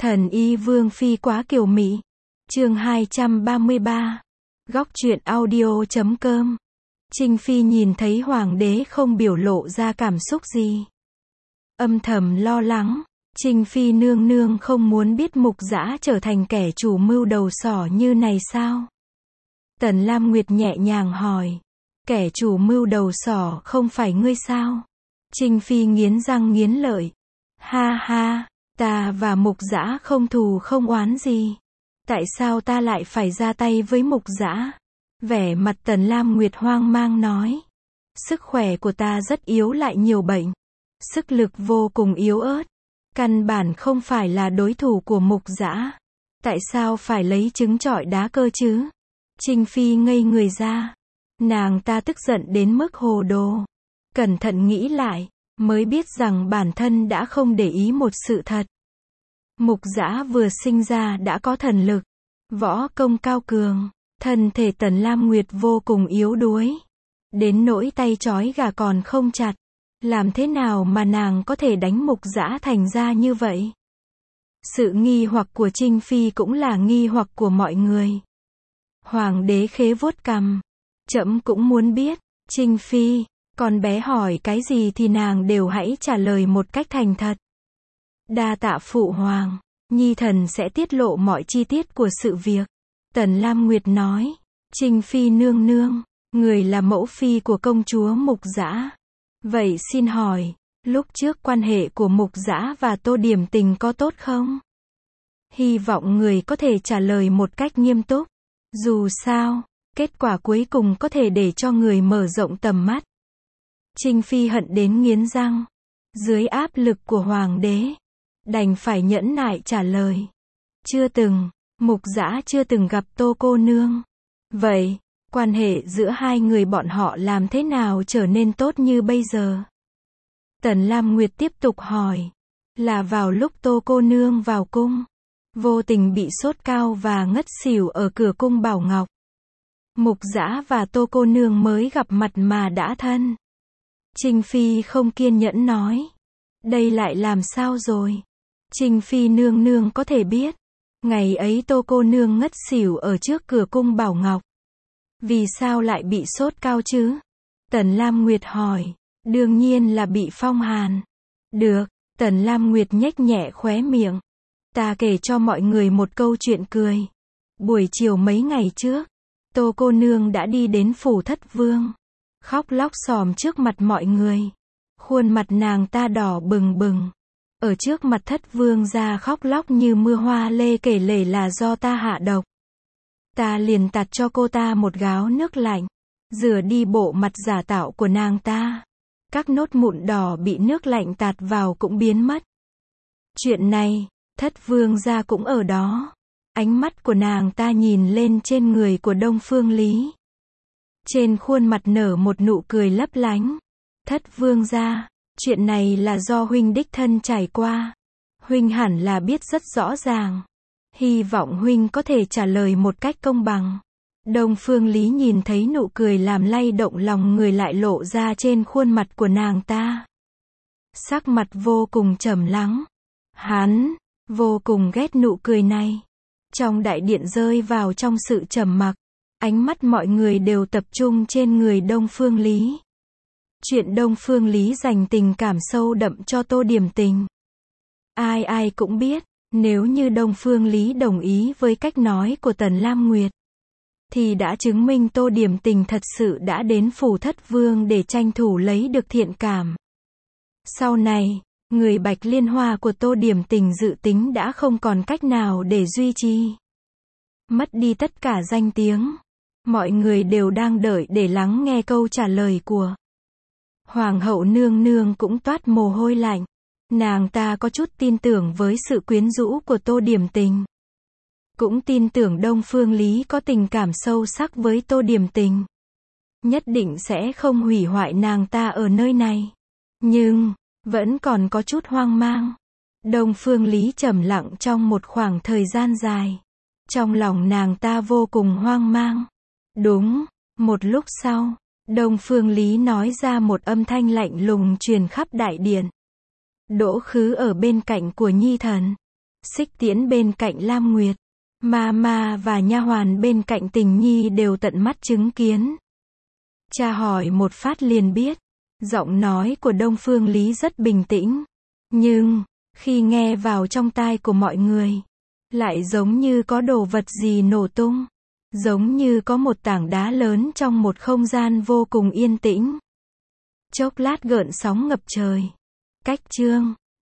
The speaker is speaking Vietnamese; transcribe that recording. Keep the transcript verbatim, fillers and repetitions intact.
Thần y vương phi quá kiều mỹ. Chương hai trăm ba mươi ba. Góc truyện audio chấm com. Trinh Phi nhìn thấy hoàng đế không biểu lộ ra cảm xúc gì. Âm thầm lo lắng. Trinh Phi nương nương không muốn biết Mục Dã trở thành kẻ chủ mưu đầu sỏ như này sao? Tần Lam Nguyệt nhẹ nhàng hỏi. Kẻ chủ mưu đầu sỏ không phải ngươi sao? Trinh Phi nghiến răng nghiến lợi. Ha ha, ta và Mục Dã không thù không oán gì. Tại sao ta lại phải ra tay với Mục Dã? Vẻ mặt Tần Lam Nguyệt hoang mang nói. Sức khỏe của ta rất yếu lại nhiều bệnh. Sức lực vô cùng yếu ớt. Căn bản không phải là đối thủ của Mục Dã. Tại sao phải lấy trứng trọi đá cơ chứ? Trinh Phi ngây người ra. Nàng ta tức giận đến mức hồ đồ. Cẩn thận nghĩ lại, mới biết rằng bản thân đã không để ý một sự thật. Mục Dã vừa sinh ra đã có thần lực, võ công cao cường, thân thể Tần Lam Nguyệt vô cùng yếu đuối. Đến nỗi tay trói gà còn không chặt. Làm thế nào mà nàng có thể đánh Mục Dã thành ra như vậy? Sự nghi hoặc của Trinh Phi cũng là nghi hoặc của mọi người. Hoàng đế khế vuốt cằm. Trẫm cũng muốn biết. Trinh Phi, con bé hỏi cái gì thì nàng đều hãy trả lời một cách thành thật. Đa tạ phụ hoàng, nhi thần sẽ tiết lộ mọi chi tiết của sự việc. Tần Lam Nguyệt nói. Trinh Phi nương nương, người là mẫu phi của công chúa Mục Dã. Vậy xin hỏi, lúc trước quan hệ của Mục Dã và Tô Điểm Tình có tốt không? Hy vọng người có thể trả lời một cách nghiêm túc. Dù sao, kết quả cuối cùng có thể để cho người mở rộng tầm mắt. Trinh Phi hận đến nghiến răng. Dưới áp lực của hoàng đế, đành phải nhẫn nại trả lời. Chưa từng, Mục Dã chưa từng gặp Tô cô nương. Vậy, quan hệ giữa hai người bọn họ làm thế nào trở nên tốt như bây giờ? Tần Lam Nguyệt tiếp tục hỏi. Là vào lúc Tô cô nương vào cung, vô tình bị sốt cao và ngất xỉu ở cửa cung Bảo Ngọc. Mục Dã và Tô cô nương mới gặp mặt mà đã thân. Trinh Phi không kiên nhẫn nói. Đây lại làm sao rồi? Trinh Phi nương nương có thể biết. Ngày ấy Tô cô nương ngất xỉu ở trước cửa cung Bảo Ngọc. Vì sao lại bị sốt cao chứ? Tần Lam Nguyệt hỏi. Đương nhiên là bị phong hàn. Được, Tần Lam Nguyệt nhếch nhẹ khóe miệng. Ta kể cho mọi người một câu chuyện cười. Buổi chiều mấy ngày trước, Tô cô nương đã đi đến phủ Thất Vương. Khóc lóc xòm trước mặt mọi người. Khuôn mặt nàng ta đỏ bừng bừng. Ở trước mặt Thất Vương ra khóc lóc như mưa hoa lê kể lể là do ta hạ độc. Ta liền tạt cho cô ta một gáo nước lạnh. Rửa đi bộ mặt giả tạo của nàng ta. Các nốt mụn đỏ bị nước lạnh tạt vào cũng biến mất. Chuyện này, Thất Vương gia cũng ở đó. Ánh mắt của nàng ta nhìn lên trên người của Đông Phương Lý. Trên khuôn mặt nở một nụ cười lấp lánh. Thất Vương gia, chuyện này là do huynh đích thân trải qua. Huynh hẳn là biết rất rõ ràng. Hy vọng huynh có thể trả lời một cách công bằng. Đông Phương Lý nhìn thấy nụ cười làm lay động lòng người lại lộ ra trên khuôn mặt của nàng ta. Sắc mặt vô cùng trầm lắng. Hắn vô cùng ghét nụ cười này. Trong đại điện rơi vào trong sự trầm mặc. Ánh mắt mọi người đều tập trung trên người Đông Phương Lý. Chuyện Đông Phương Lý dành tình cảm sâu đậm cho Tô Điểm Tình. Ai ai cũng biết, nếu như Đông Phương Lý đồng ý với cách nói của Tần Lam Nguyệt, thì đã chứng minh Tô Điểm Tình thật sự đã đến phủ Thất Vương để tranh thủ lấy được thiện cảm. Sau này, người Bạch Liên Hoa của Tô Điểm Tình dự tính đã không còn cách nào để duy trì. Mất đi tất cả danh tiếng. Mọi người đều đang đợi để lắng nghe câu trả lời của Hoàng hậu nương nương cũng toát mồ hôi lạnh. Nàng ta có chút tin tưởng với sự quyến rũ của Tô Điểm Tình. Cũng tin tưởng Đông Phương Lý có tình cảm sâu sắc với Tô Điểm Tình. Nhất định sẽ không hủy hoại nàng ta ở nơi này. Nhưng, vẫn còn có chút hoang mang. Đông Phương Lý trầm lặng trong một khoảng thời gian dài. Trong lòng nàng ta vô cùng hoang mang. Đúng, một lúc sau, Đông Phương Lý nói ra một âm thanh lạnh lùng truyền khắp đại điện. Đỗ Khứ ở bên cạnh của nhi thần. Xích Tiễn bên cạnh Lam Nguyệt, Ma Ma và nha hoàn bên cạnh Tình Nhi đều tận mắt chứng kiến. Cha hỏi một phát liền biết. Giọng nói của Đông Phương Lý rất bình tĩnh. Nhưng, khi nghe vào trong tai của mọi người, lại giống như có đồ vật gì nổ tung. Giống như có một tảng đá lớn trong một không gian vô cùng yên tĩnh. Chốc lát gợn sóng ngập trời. Cách chương